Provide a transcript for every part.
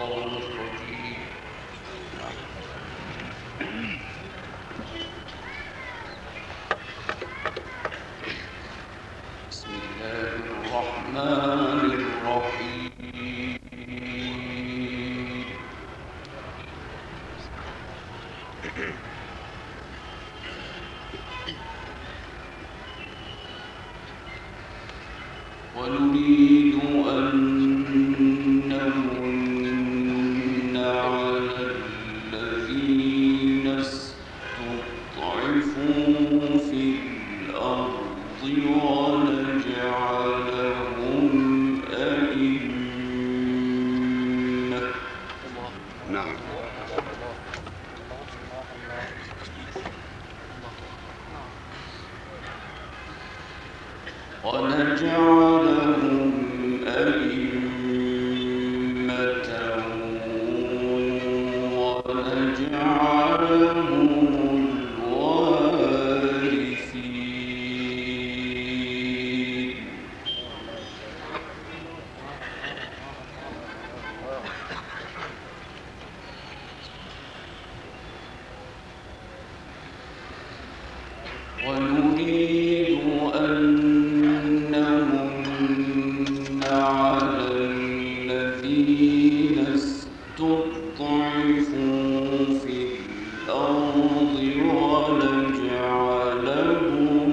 ونريد أن نمن على الذين استضعفوا في الأرض ونجعلهم أئمة. نعم. ونجعلهم أئمة ونجعلهم الوارثين. ونريد أن نمن على الذين استضعفوا في الأرض ونجعلهم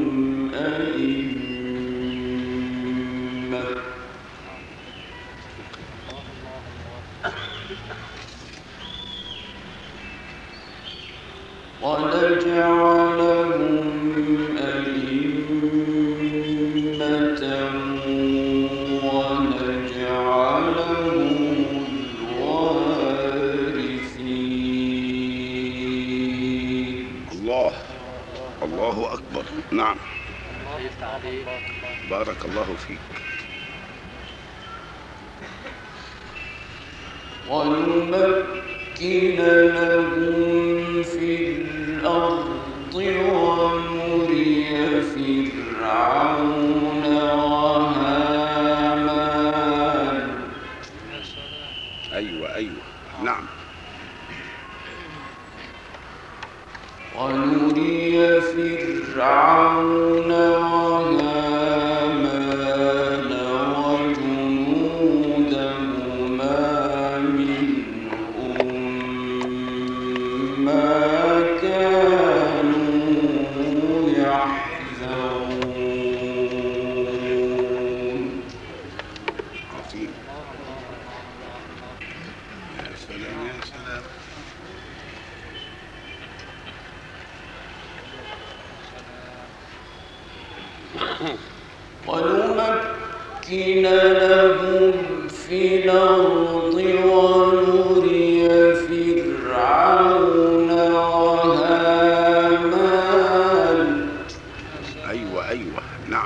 أئمة ونجعلهم الوارثين. الله أكبر. نعم. بارك الله فيك. ونمكن لهم في الأرض ونري فرعون وهامان. أيوة. نعم. ونري فرعون وهامان وجنودهما منهم ما كانوا يحذرون. عظيم. يا سلام يا سلام. ونمكن لهم في الأرض ونري فرعون وهامان. أيوة. نعم.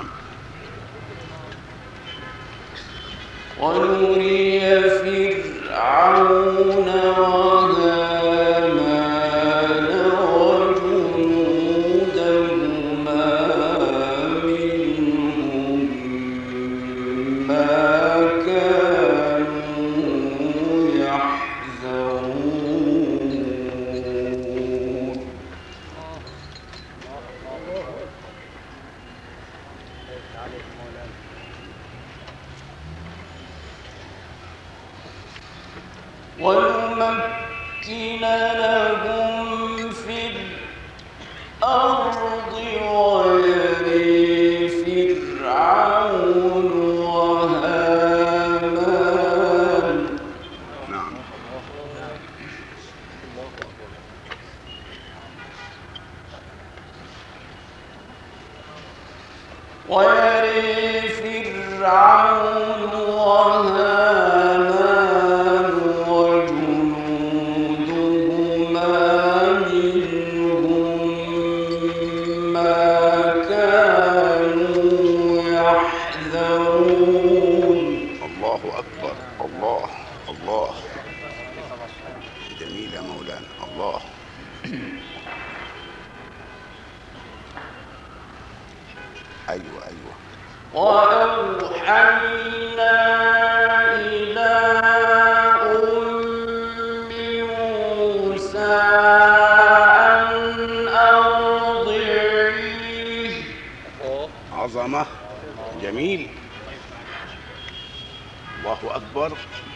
ونري فرعون وهامان وجنودهما منهم ما كانوا يحذرون. ونمكن لهم في الأرض ونري فرعون وهامان. نعم. ونري فرعون وهامان وجنودهما منهم ما كانوا يحذرون. الله أكبر. الله. جميل يا مولانا. الله. أيوة. وأوحينا إلى أم عظمة. جميل. الله أكبر.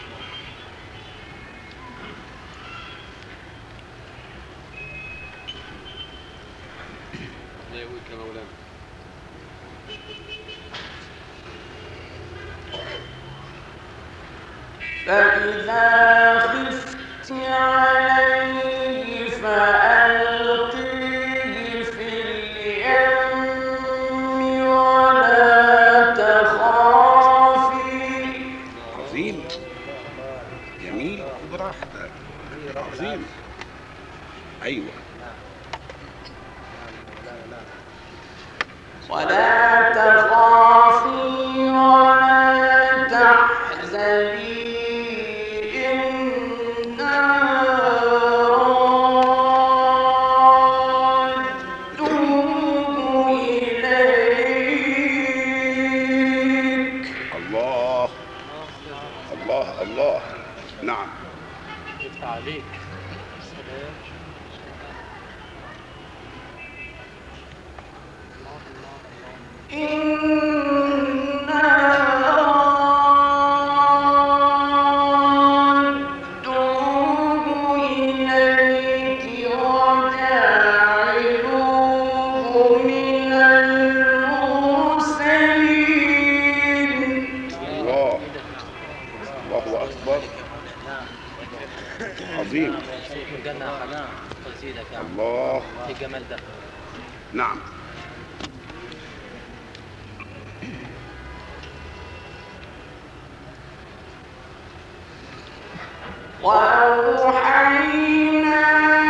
فإذا خفت عليه فألقيه في اليم ولا تخافي. عظيم. جميل. براحتك. عظيم. أيوة. ولا تخافي ولا تحزني إنا رادوه إليك. الله الله الله. نعم. يفتح عليك. سلام. إنا رادوه إليك وجاعلوه من المرسلين. الله الله أكبر. عظيم. في الجنة حنان تزيدك يا عم. الله. في الجمال ده. نعم. وأوحينا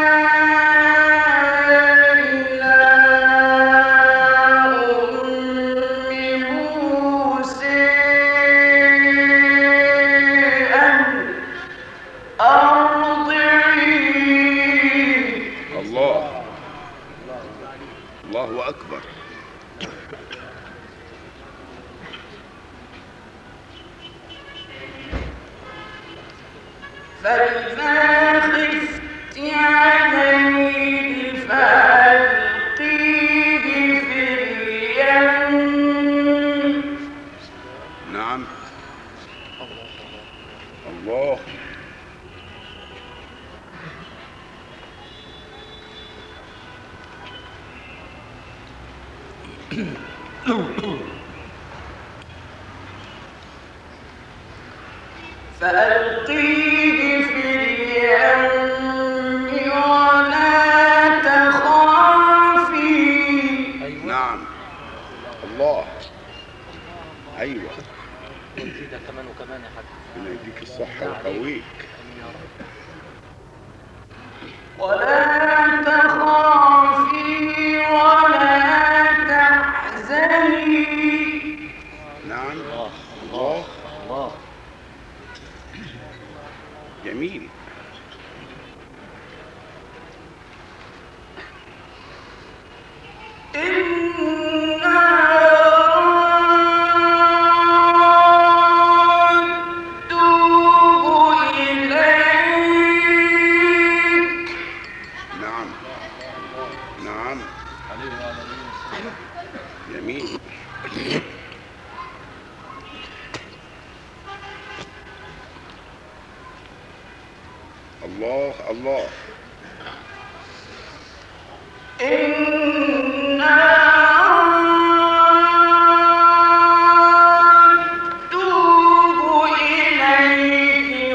إلى أم موسى أن أرضعيه. الله الله أكبر. فإذا خفت عليه فألقيه في اليم. نعم. الله. فألقيه في اليم ولا تخافي. نعم. الله. أيوة. وتزيدك كمان وكمان يا حاج. ربنا يديك الصحة ويقويك. آمين يا رب. ولا تخافي ولا تحزني. نعم. الله الله. الله. جميل. إنا رادوه إليك. نعم. نعم. جميل. الله الله. إنا رادوه إليك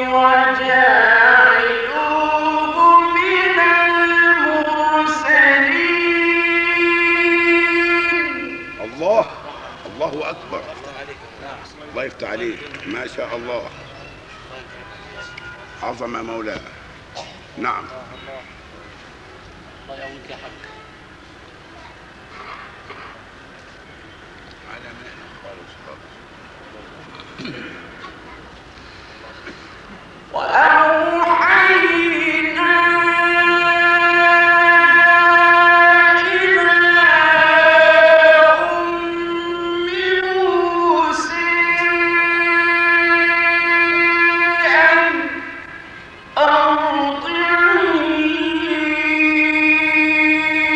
وجاعلوه من المرسلين. الله الله أكبر. الله يفتح عليك. ما شاء الله. عظمة مولانا. نعم. الله يقويك يا حاج. على مهلك خالص خالص. وأوحينا إلى أم موسى أن أرضعيه.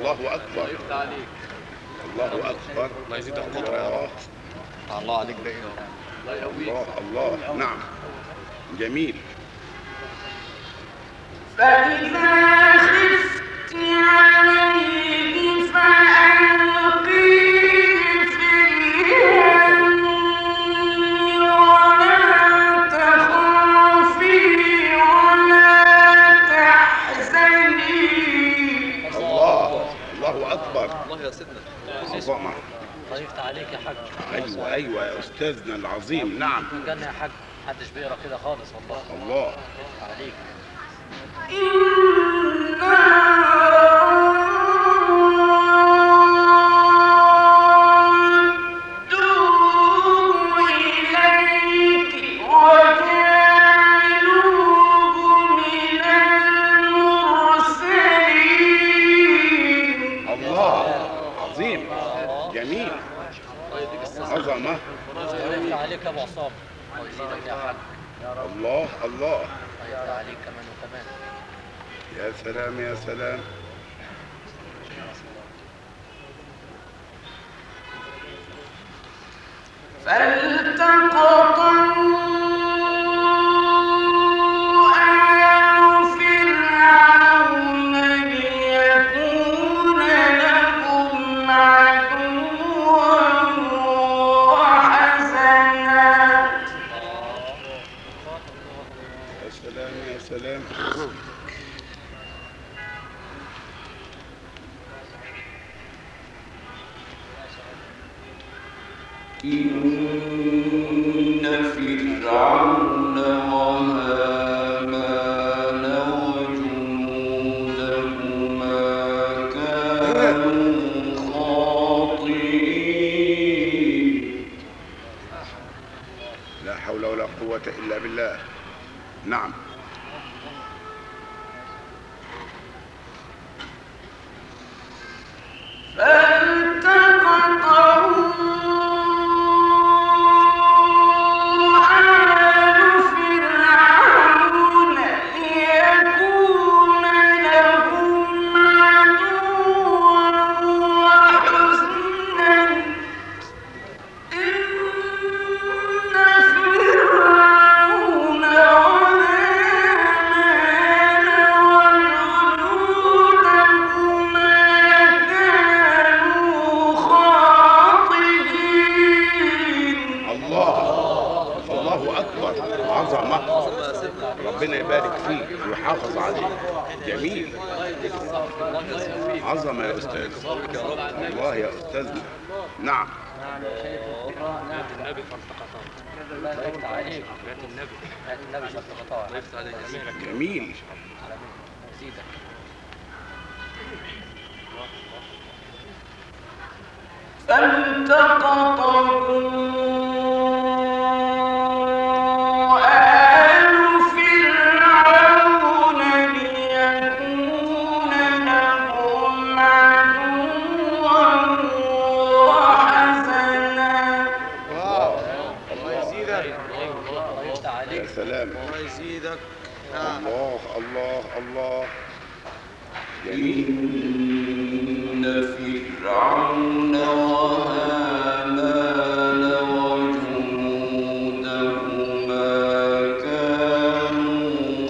الله أكبر. الله أكبر. الله يزيدك قدرة. الله عليك دايما. الله الله. نعم جميل. فإذا خفت عليه فألقيه في اليم ولا تخافي ولا تحزني. الله الله أكبر. الله يا سيدنا. عظمة. الله يفتح عليك يا حاج. أيوة أيوة يا أستاذنا العظيم. نعم. في الجنة يا حاج محدش بيقرا كده خالص والله. الله. يفتح عليك. عظمة. الله يفتح عليك يا ابو عصام. الله يزيدك يا حاج. الله الله. الله يفتح عليك كمان وكمان. يا سلام يا سلام. فالتقطه إن فرعون وهامان وجنودهما كانوا خاطئين. لا حول ولا قوة إلا بالله. نعم. ربنا يبارك فيك ويحافظ عليك. جميل. عظمة يا أستاذ. الله يا أستاذنا. نعم. النبي فالتقطاه. الله يفتح عليك. النبي فالتقطاه. الله يفتح عليك. جميل. يزيدك. فالتقطه سلام. الله يزيدك. الله الله الله. إن فرعون وهامان وجنودهما كانوا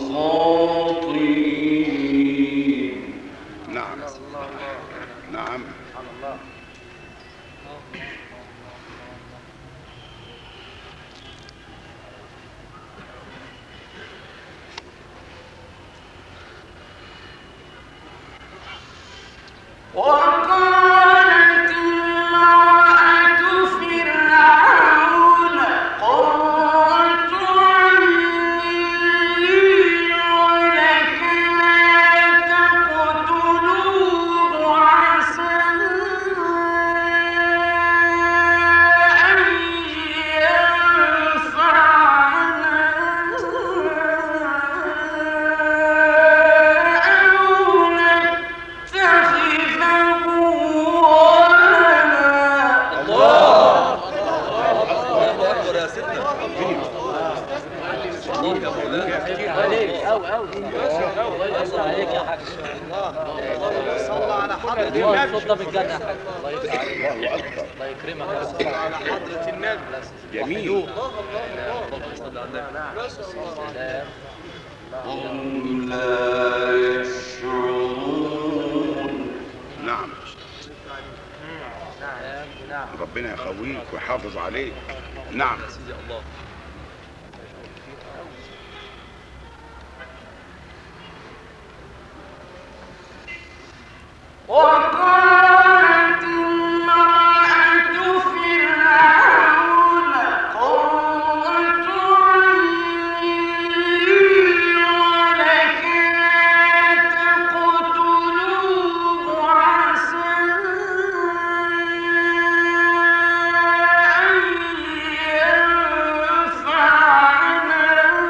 خاطئين. نعم نعم. وقالت امرأة فرعون قرة عين لي ولك لا تقتلوه عسى أن ينفعنا أو نتخذه صلى على حضرة الله النبي. الصوت ده بالجنة يا حاج. الله يفتح عليك. الله أكبر. الله يكرمك يا رب. صلى على حضرة النبي. جميل. اللهم صل على النبي. سلام. هم لا يشعرون. نعم. نعم. ربنا يخويك ويحافظ عليك. نعم. يا سيدي الله. وقالت امرأة فرعون قرة عين لي ولك لا تقتلوه عسى أن ينفعنا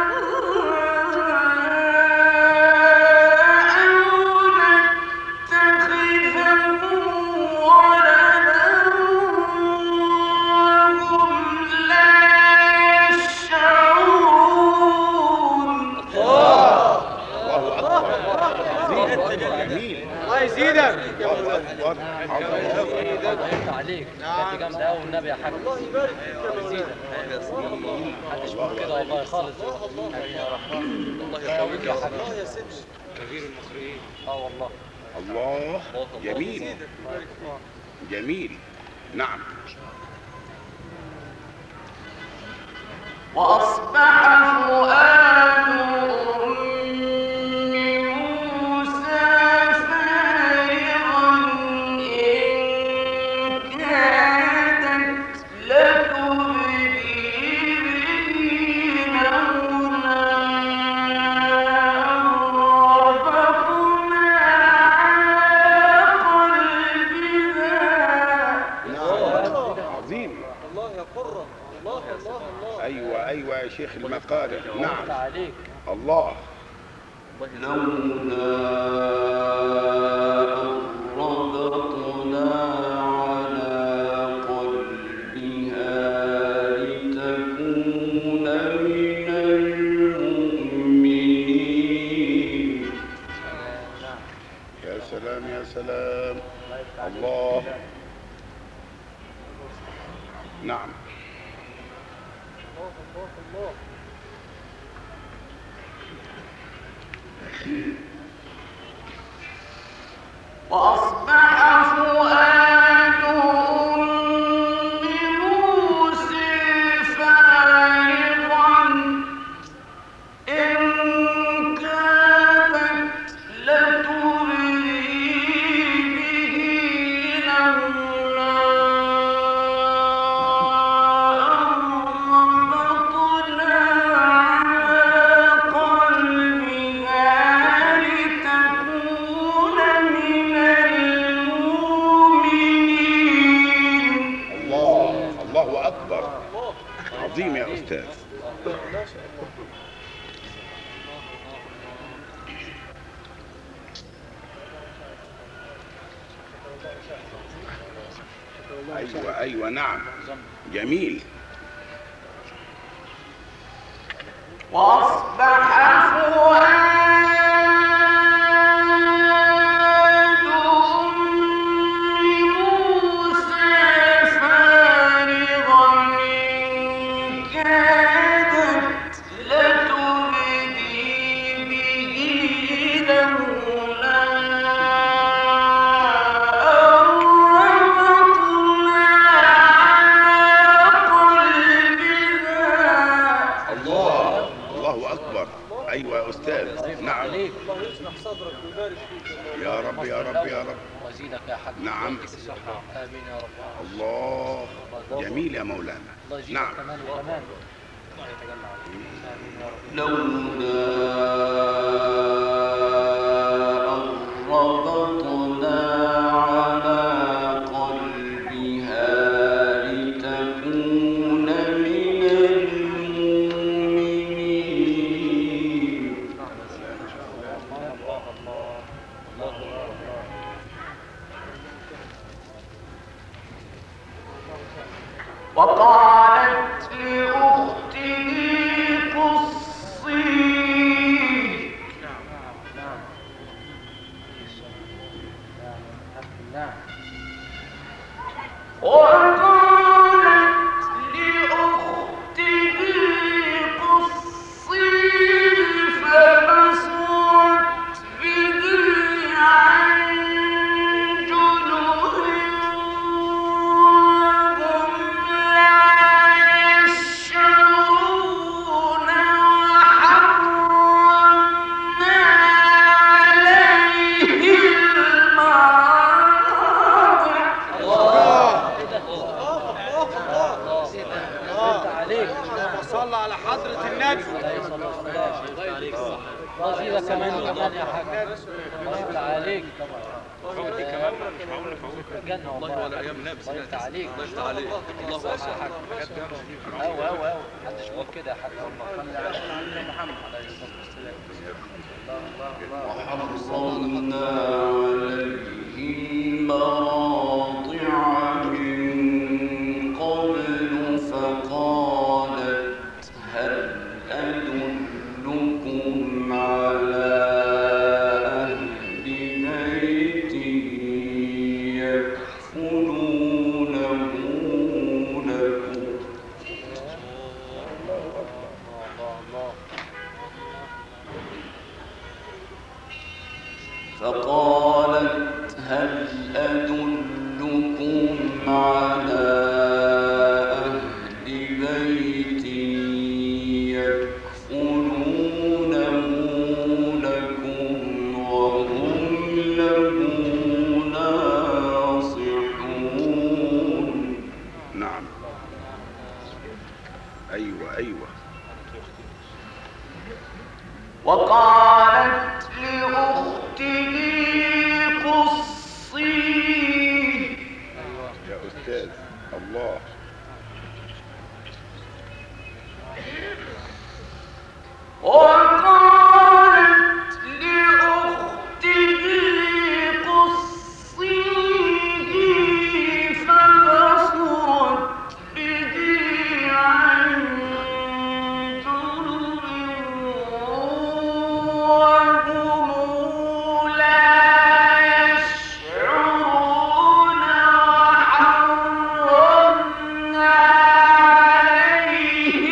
جميل. الله يزيدك. الله أكبر. الله يفتح عليك. انت جامدة قوي والنبي يا حاج. الله يبارك فيك يا مولانا. محدش بيقول كده والله خالص. الله يقويك يا حاج. الله يا سيدي. كبير المقرئين. والله. الله. جميل. جميل. نعم. وأصبح فؤاد أم موسى فارغا إن كادت لتبدي به لولا ربطنا على قلبها. عظيم. الله يا قرة. الله الله الله. أيوة أيوة يا شيخ المقارئ. نعم. عليك. الله. لولا ربطنا على قلبها لتكون من المؤمنين. يا سلام يا سلام. الله. نعم. وأصبح فؤاد أم موسى فارغا إن كادت لتبدي به لولا ربطنا على قلبها لتكون من المؤمنين. الله. الله أكبر. عظيم يا أستاذ. أيوة أيوة نعم. جميل. وأصبح فؤاد أم موسى فارغا إن كادت لتبدي به لولا ربطنا على قلبها. الله. الله أكبر. أيوة يا أستاذ. نعم. عليك. الله يشرح صدرك ويبارك فيك. يا رب يا رب يا رب. وزيدك يا حاج. نعم. يديك الصحة. آمين يا رب. الله. جميل يا مولانا. الله يزيدك نعم. كمان وكمان. الله يتجلى عليك. آمين يا رب. لولا ربطنا على قلبها لتكون من المؤمنين. وقالت لأخته قصيه نعم. وقالت لأخته قصيه فبصرت به عن جنب وهم لا يشعرون وحرمنا عليه المراضع. صلى على حضرة النبي. رصيدة كمان وكمان يا حاج. الله عليك. فوق دي كمان مش معقول نفوق. جنة والله ولا ايام نبي. الله يفتح عليك. الله يفتح عليك. الله اكبر. أوي محدش يقول كده يا حاج والله. خلي على محمد عليه الصلاة والسلام. وحرمنا عليه المراضع من قبل فقالت هل أدلكم على أهل بيت يكفلونه لكم. فقالت هل أدلكم على أهل بيت يكفلونه لكم وهم له ناصحون. نعم. أيوة. وقالت لأخته قصيه. يا أستاذ الله. وقالت لأخته قصيه فبصرت به عن جنب وهم لا يشعرون وحرمنا عليه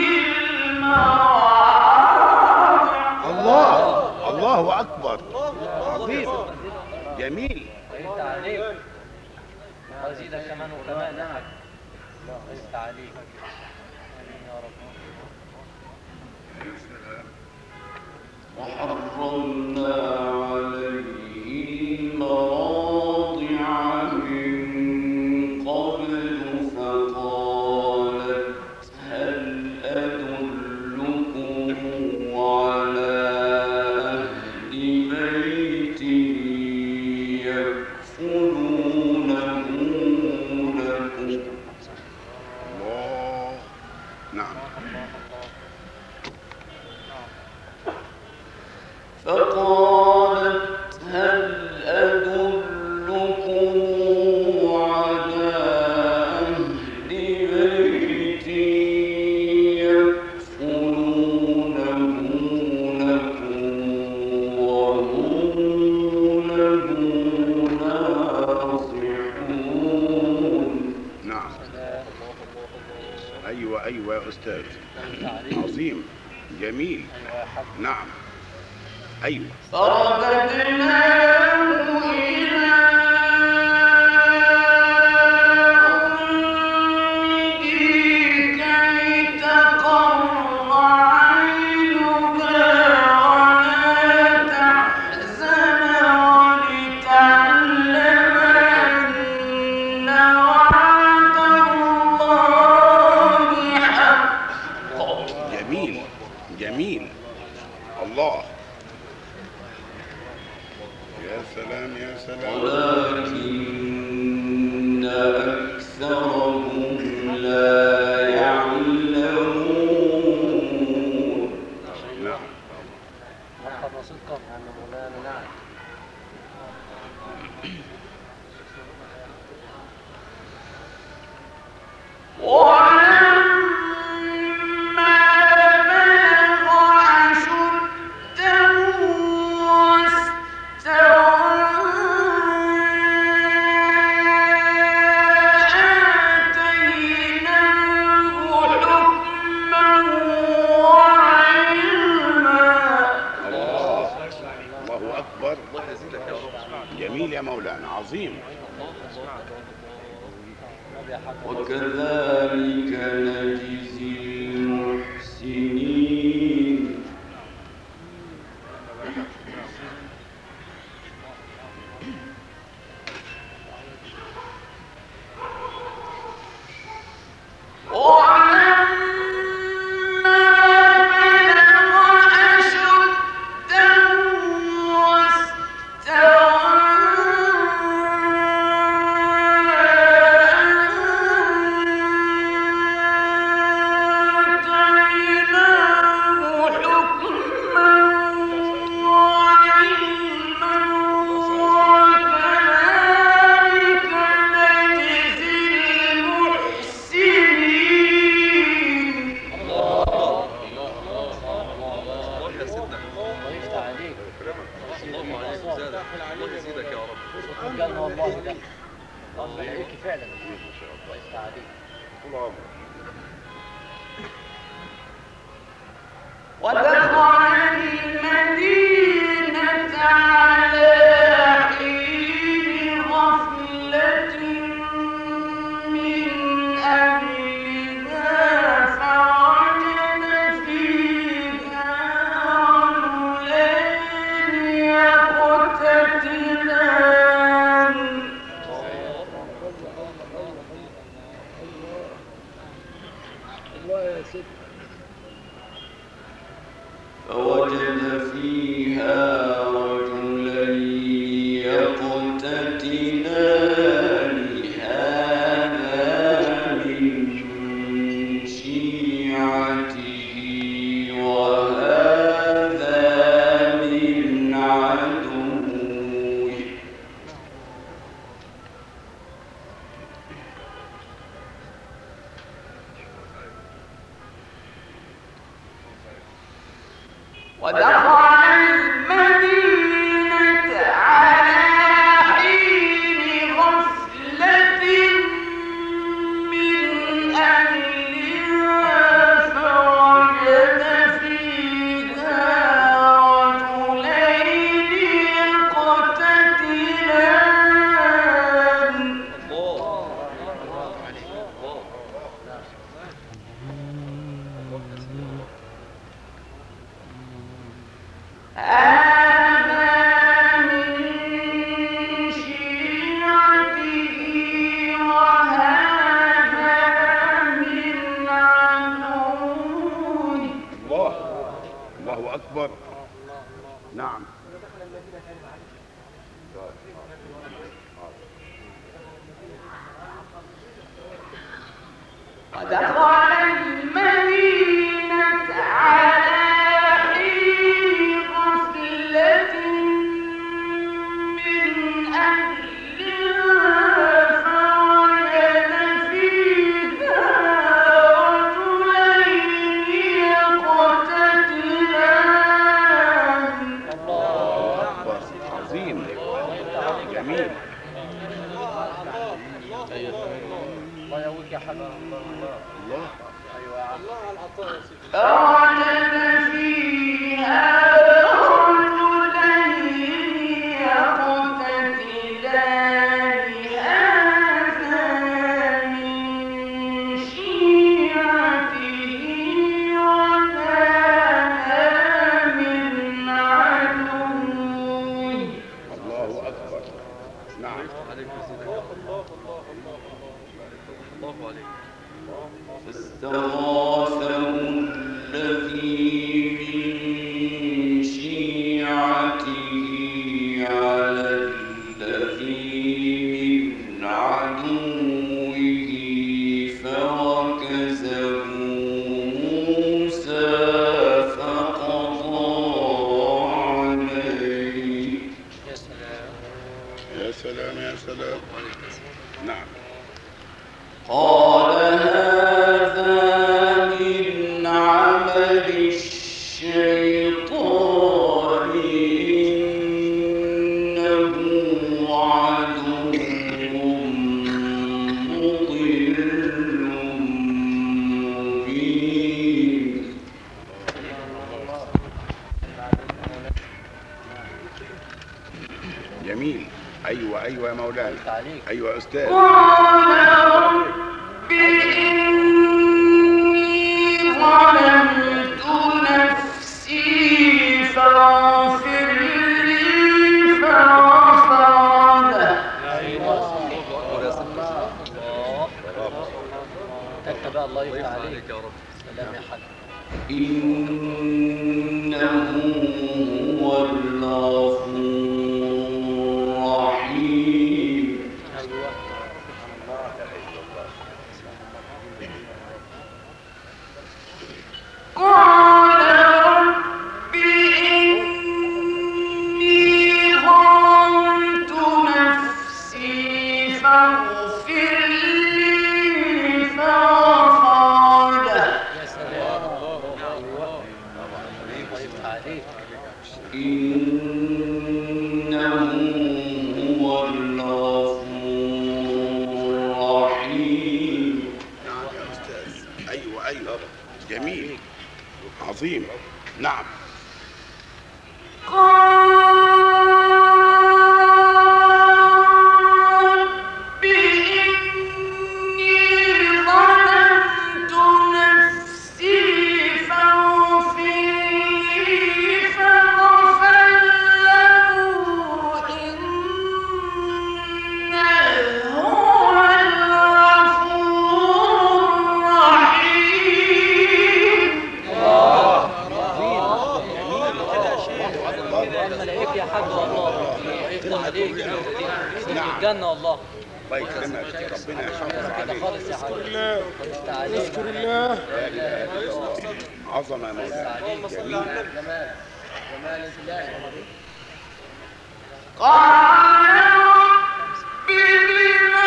المراضع. الله أكبر. عظيم. جميل. انت عليك. رصيدة كمان وكمان يا حاج. انت عليك. آمين يا رب. وحرمنا عليه المراضع من قبل فقالت هل أدلكم على أهل بيت يكفلونه لكم. الله. نعم. فقالت هل أدلكم على أهل بيت يكفلونه لكم وهم له ناصحون. نعم. أيوة يا أستاذ. عظيم. جميل. نعم. أيوة. فرددناه إلى أمه كي تقر عينها ولا تحزن ولتعلم أن وعد الله حق. جميل. الله. يا مولانا عظيم. وكذلك نجزي المحسنين. فوجد فيها رجلين يقتتلان هذا من شيعته وهذا من عدوه. ودخل المدينة على حين غفلة من أهلها فوجد فيها رجلين يقتتلان. هذا من شيعته وهذا من عدوه. الله أكبر. نعم. ودخل المدينة على حين غفلة من أهلها فوجد فيها رجلين يقتتلان. الله أكبر. عظيم. جميل. الله يقويك يا حبيبي. الله. ايوه يا عم. فوجد فيها رجلين يقتتلان هذا من شيعته وهذا من عدوه. الله أكبر. نعم. فاستغاثه الذي من شيعته على الذي من عدوه فوكزه موسى فقضى عليه. يا سلام يا سلام. نعم. قال هذا من عمل الشيطان إنه عدو مضل مبين. جميل. أيوة ايوه يا مولانا. الله يفتح عليك. ايوه يا استاذ. ظلمت نفسي فاغفر لي فغفر له. انت بقى الله يفتح عليك يا رب. سلام يا حاج. إنه هو الغفور الرحيم. ايوه قال رب إني ظلمت نفسي فاغفر لي فغفر له. يا سلام. ايوه الله يفتح عليك. إنه هو الغفور الرحيم. نعم يا استاذ. ايوه ايوه جميل عظيم. نعم. رب إني ظلمت نفسي فاغفر لي فغفر له إنه هو الغفور الرحيم. الملائكة يا حاج والله الله يفتح عليك. سيدنا الجنة والله. الله يكرمك ربنا يحفظك كده عليك. خالص يا حاج. الله يفتح عليك. اشكر الله. عظمه يا مولانا. جميل. جمال الله. قال رب بما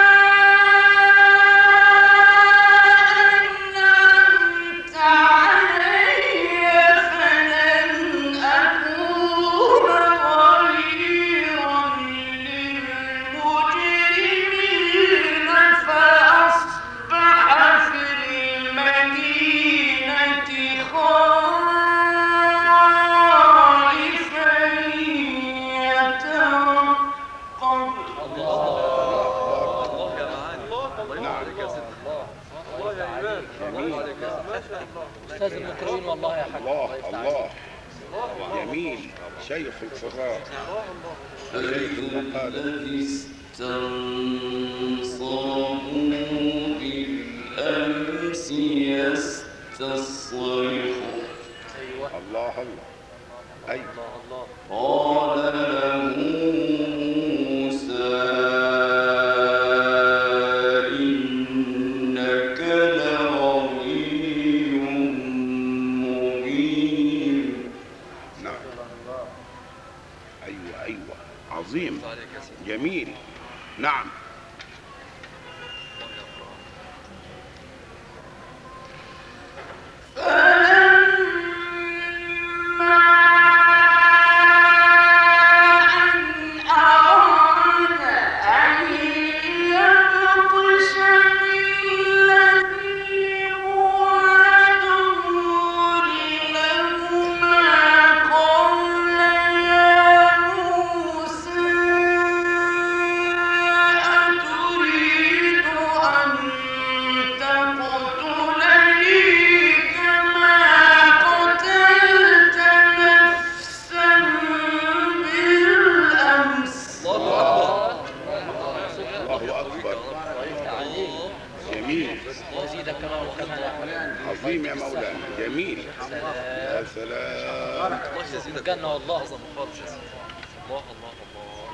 أنعمت علي فلن أكون ظهيرا للمجرمين فأصبح في المدينة خائفا يترقب. الله يا معاني. الله يبارك يا سيدنا. الله يا إمام. الله عليك يا سيدنا. أستاذ المقرئين والله يا حاج. الله يفتح الله جميل. شيخ الصغار. شيخ المقالة. الذي استنصروا بالأمس يستصرخ. الله الله. ايوه الله قال له موسى إنك لغوي مبين. نعم. ايوه ايوه عظيم عليك يا سيدنا. جميل. نعم. فلما أن أراد أن يبطش بالذي هو عدو لهما قال يا موسى أتريد أن تقتلني كما قتلت نفسا بالأمس. الله اكبر. يفتح عليك. جميل ويزيدك كمان وكمان يا حبيبي. عظيم يا مولانا. جميل يا سلام. الله يزيدك. الجنة والله. أعظم خالص يا سيدنا. الله الله الله.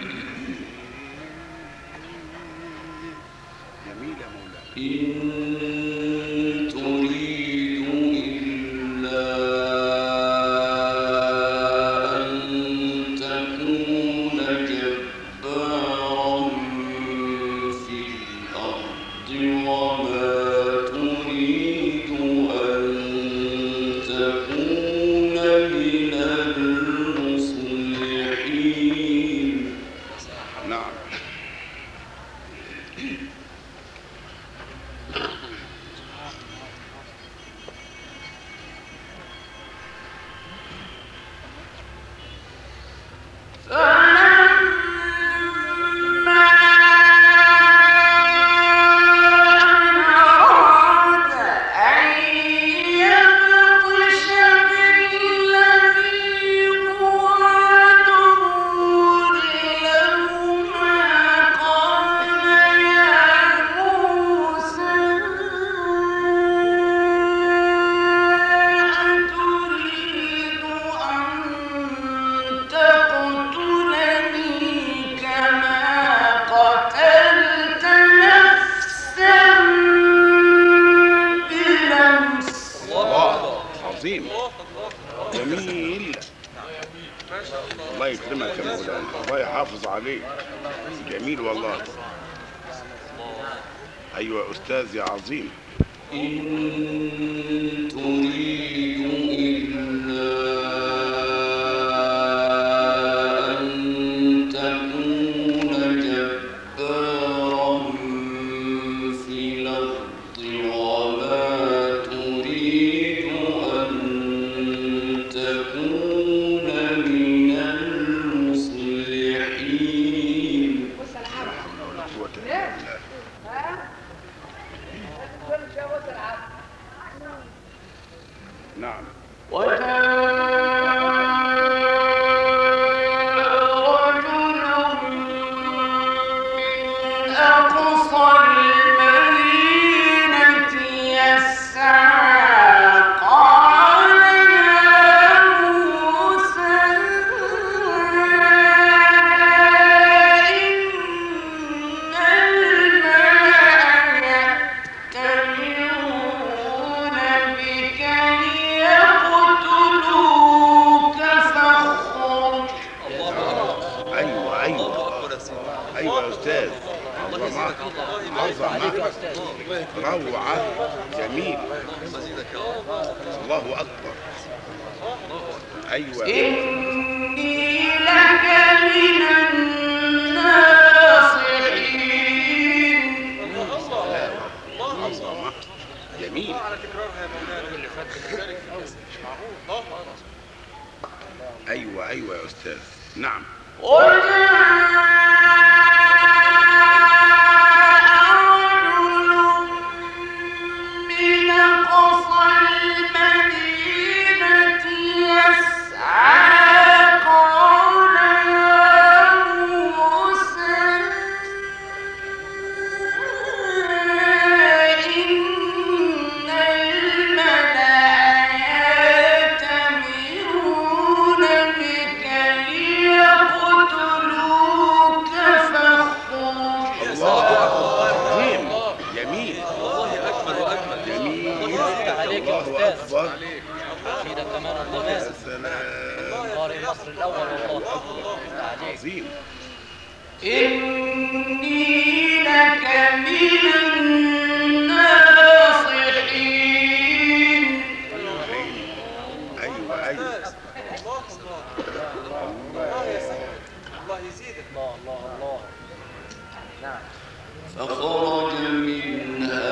جميل يا مولانا. إن تريد إلا أن تكون جبارا في الأرض وما تريد أن تكون من المصلحين. نعم. فلما جميل والله. ايوه استاذ يا عظيم. إن تريد إلا أن تكون جبارا في الأرض وما تريد أن تكون من المصلحين. نعم. أقصى المدينة يسعى قال يا موسى إن الملأ يأتمرون بك ليقتلوك فاخرج. ايوه ايوه ايوه يا استاذ. عظمة، روعة، جميل. الله اكبر. ايوه. إني لك من الناصحين. عظمة، جميل. ايوه ايوه يا استاذ. نعم. من أقصى المدينة يسعى قال يا موسى إن الملأ يأتمرون بك ليقتلوك فاخرج. الله عظيم، جميل. جميل. عليك يا الله أستاذ. اكبر. كده كمان الله يا ماسك سلام. قارئ مصر الأول والله عليك. عظيم. إني لك من الناصحين. ايوه ايوه. الله يزيدك. الله الله الله. نعم. فخرج منها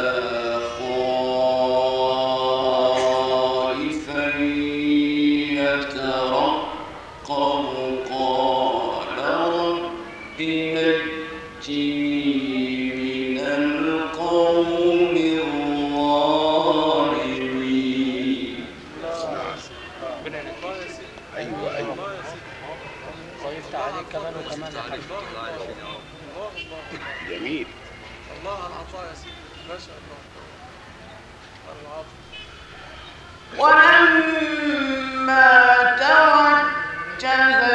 خائفا يترقب قال رب نجني من القوم الظالمين. ايوه ايوه. ضيفت عليك كمان وكمان يا حاج. جميل. الله على العطاء يا سيدي، ما شاء الله على العطاء. ولما توجه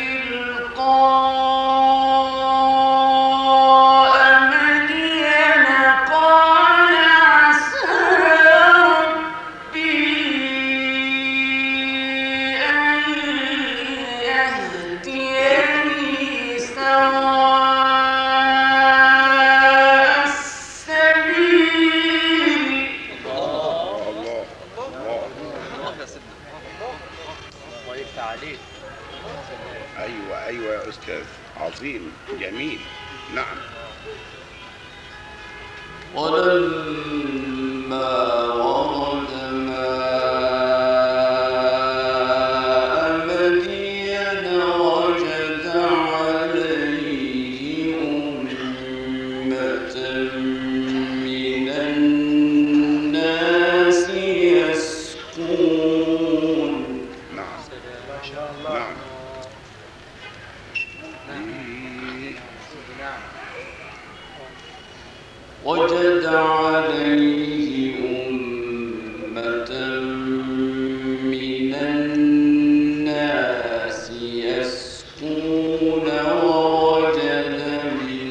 تلقاء مدين قال عسى ربي أن يهديني سواء السبيل. الله ضيفت عليك. ايوه ايوه يا استاذ. عظيم، جميل. نعم. ولما ورد ماء مدين وجد عليه أمة من الناس يسقون. نعم. نعم. وجد عليه أمة من الناس يسقون ووجد من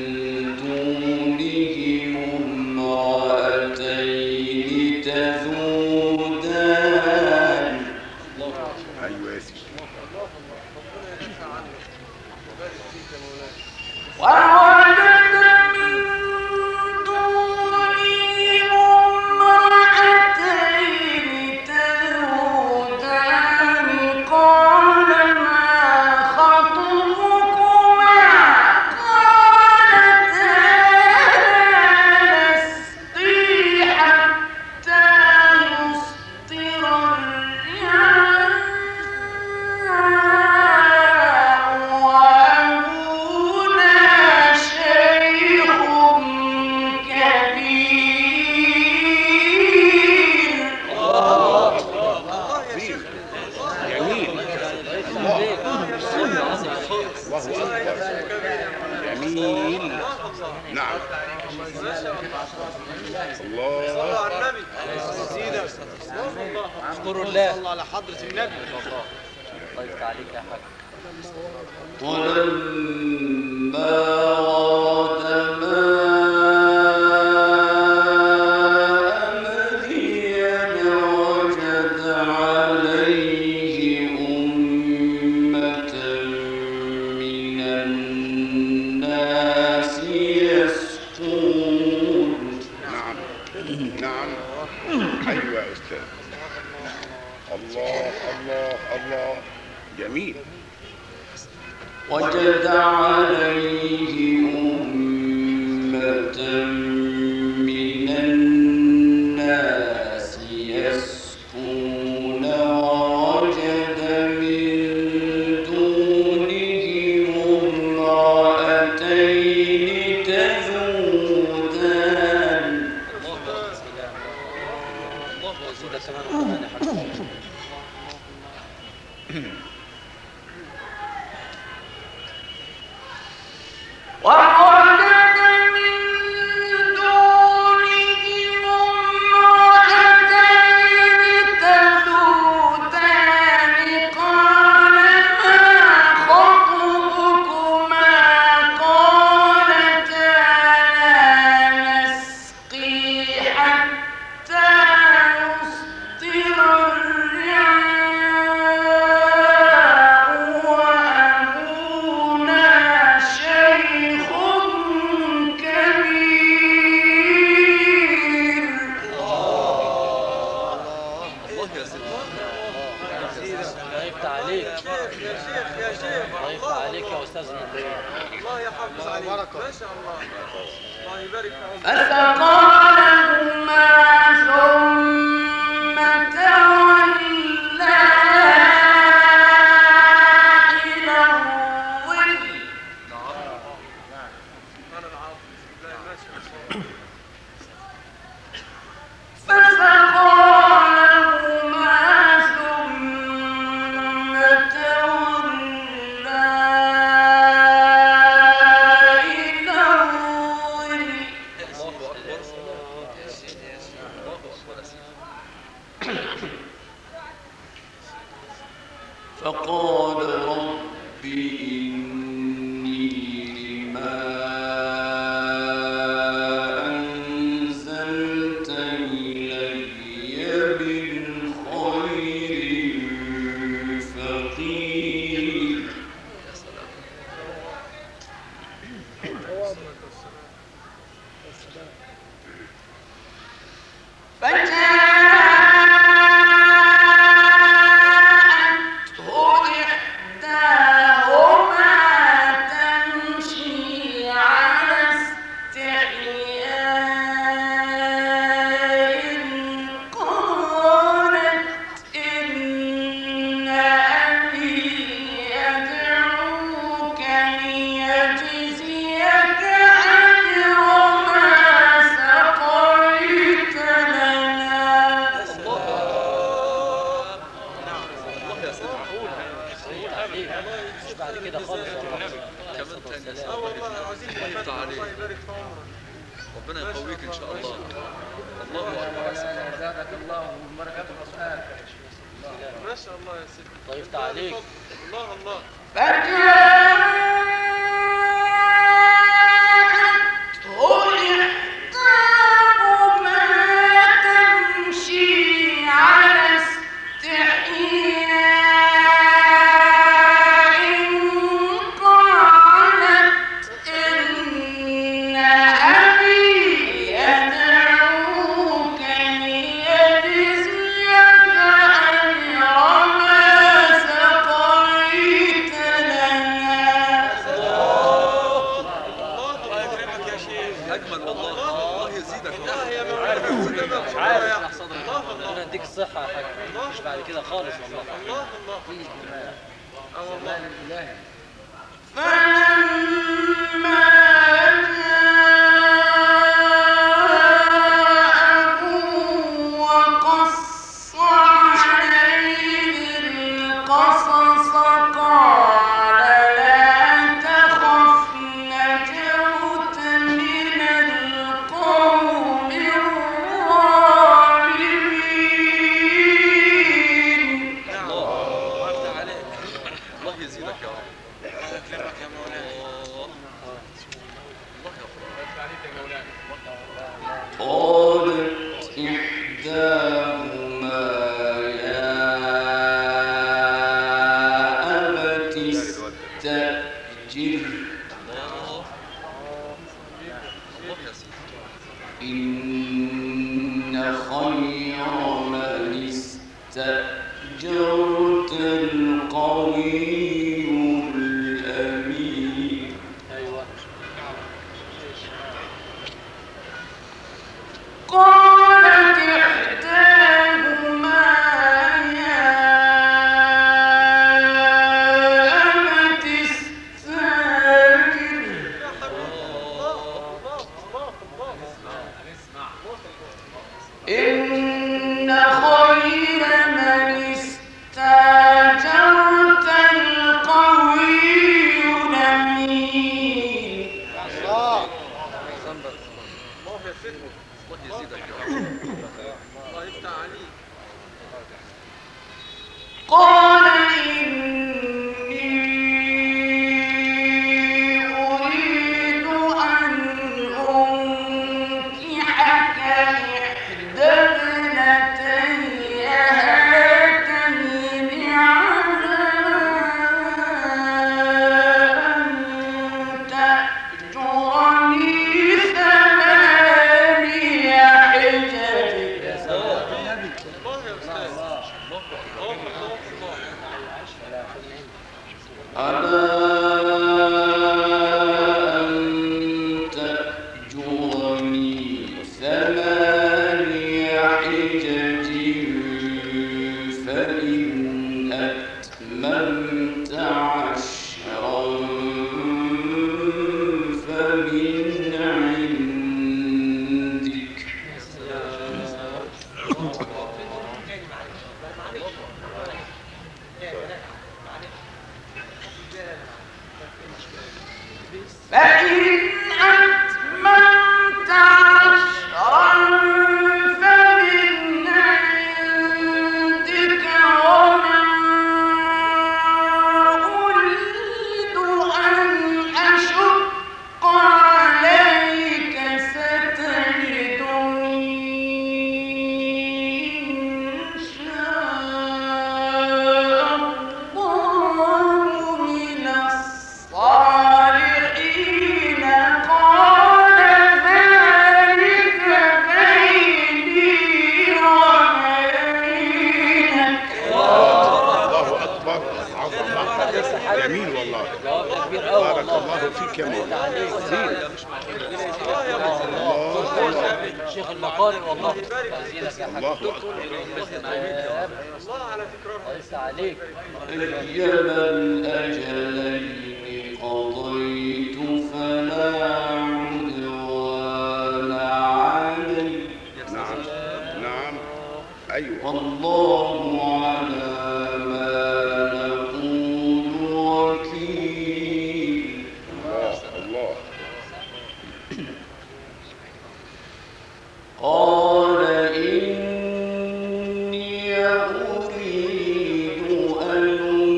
دونهم امرأتين تذودان. ايوه يا سيدي. ربنا يدفع عنك وبارك فيك يا مولاي. نعم. الله. صلوا على النبي. سيدنا. اشكروا الله. صلوا على حضرة النبي. الله يفتح عليك يا حاج. ولما ورد ماء مدين وجد عليه أمة من الناس يسقون. نعم نعم. أيوة يا أستاذ. الله الله الله. جميل. وجد عليه أمة من الناس يسقون ووجد من دونهم امرأتين تذودان. الله يزيدك كمان يا حاج. ووجد من دونهم امرأتين تذودان قال ما خطبكما قالتا لا نسقي حتى يصدر الرعاء وأبونا شيخ كبير. الله يا سيدنا. الله يفتح عليك. يا شيخ يا شيخ. الله يفتح عليك يا استاذنا. الله يحفظ عليك. ما شاء الله. الله يبارك في عمرك. فسقى لهما ثم تولى إلى الظل فسقى لهما ثم تولى إلى الظل فقال رب إني لما أنزلت إلي من خير فقير. فجاءته إحداهما تمشي على استحياء قالت إن أبي يدعوك ليجزيك أجر ما سقيت لنا. الله يا سيدنا. مش بعد كده خالص والله. كمان تاني. والله العظيم. الله يفتح عليك. الله يبارك في عمرك. ربنا يقويك ان شاء الله. الله اكبر يا سيدنا. زادك الله وبركاته القرآن. ما شاء الله يا سيدنا. الله يفتح عليك. الله الله. فجاءته إحداهما تمشي على استحياء قالت إن أبي يدعوك ليجزيك أجر ما سقيت لنا. الله يكرمك يا شيخ. اجمل والله. الله يزيدك. الله يا مولانا. مش عارف يا صدري. ربنا يديك الصحة يا حاج. مش بعد كده خالص والله. الله الله. والله. فلما جاءه وقص عليه القصص قال لا تخف نجوت من إن خير من استأجرت القوي الأمين. قالت إحداهما يا أبت استأجره إن خير من استأجرت القوي الأمين. الله يزيدك يا رب. الله يفتح عليك. قال إني أريد أن أنكحك إحدى ابنتي هاتين على أن تأجرني ثماني حجج. على أن تأجرني ثماني حجج فإن أتممت عشرا فمن عندك. فإن أتممت عشرا فمن عندك وما أريد أن أشق عليك ستجدني إن شاء الله من الصالحين. قال ذلك بيني وبينك. الله اكبر. عظمه. جميل والله. جواب ده كبير قوي بارك والله. الله فيك يا مولانا. عليك زين. شيخ المقارئ والله. زينك يا حاج. الله اكبر. الله على تكرار. ليس عليك. أيما الأجلين قضيت فلا عدوان علي. نعم نعم ايوه. والله على ما نقول وكيل. الله. قال إني أريد أن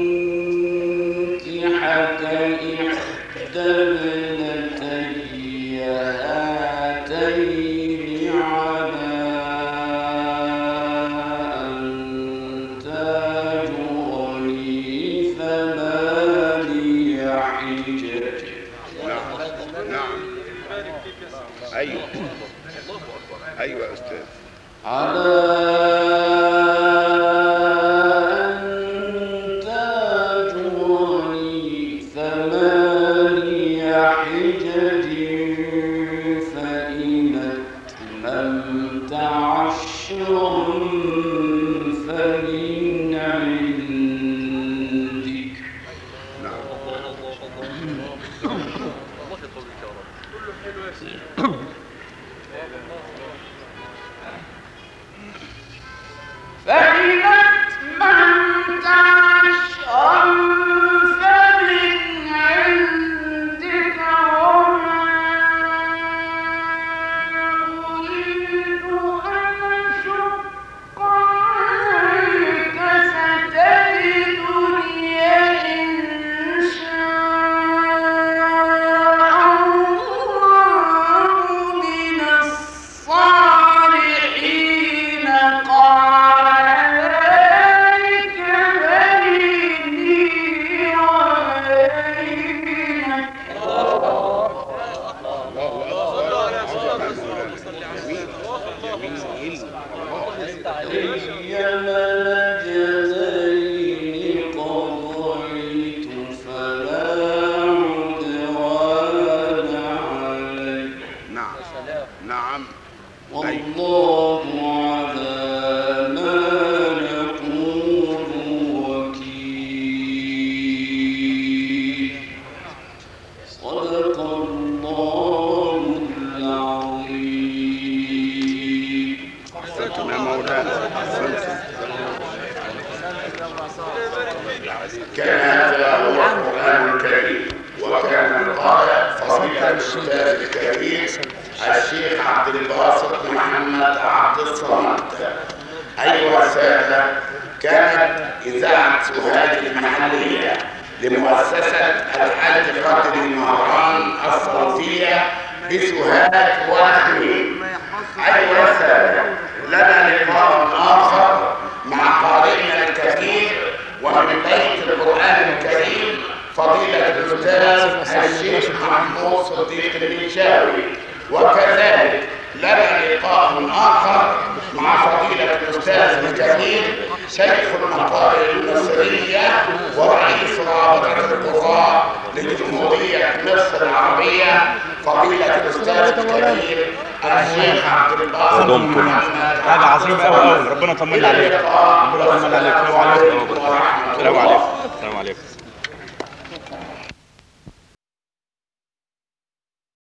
أنكحك إحدى ابنتي هاتين على أن تأجرني ثماني حجج. نعم نعم ايوه ايوه يا استاذ. على أن تأجرني ثماني حجج فإن أتممت عشرا فمن عندك. نعم الله يطولك يا رب. كله حلو يا سيدي. فإن أتممت عشرا فمن عندك وما أريد أن أشق عليك ستجدني إن شاء الله من الصالحين. قال ذلك بيني نعم. والله على ما نقول وكيل. صدق الله العظيم. أحسنتم يا مولانا، أحسنتم. كان هذا هو القرآن الكريم، وكان القارئ فضيلة الأستاذ الكبير الشيخ عبد الباسط محمد عبد الصمد. أيها السادة، كانت إذاعة سوهاج المحلية لمؤسسة الحاج قادر المهران الصوتية بسوهاج وأخميم. أيها السادة، لنا لقاء آخر مع قارئنا الكبير ومن بيت القرآن الكريم فضيلة الأستاذ الشيخ محمود صديق المنشاوي. وكذلك لنا لقاء آخر مع فضيلة الأستاذ الكبير شيخ المقارئ المصرية ورئيس رابطة القراء لجمهورية مصر العربية فضيلة الأستاذ الكبير الشيخ عبد الباسط محمد. هذا عظيم قوي. ربنا يطمنا عليك. ربنا يطمنا عليك. السلام عليكم. السلام عليكم. السلام عليكم.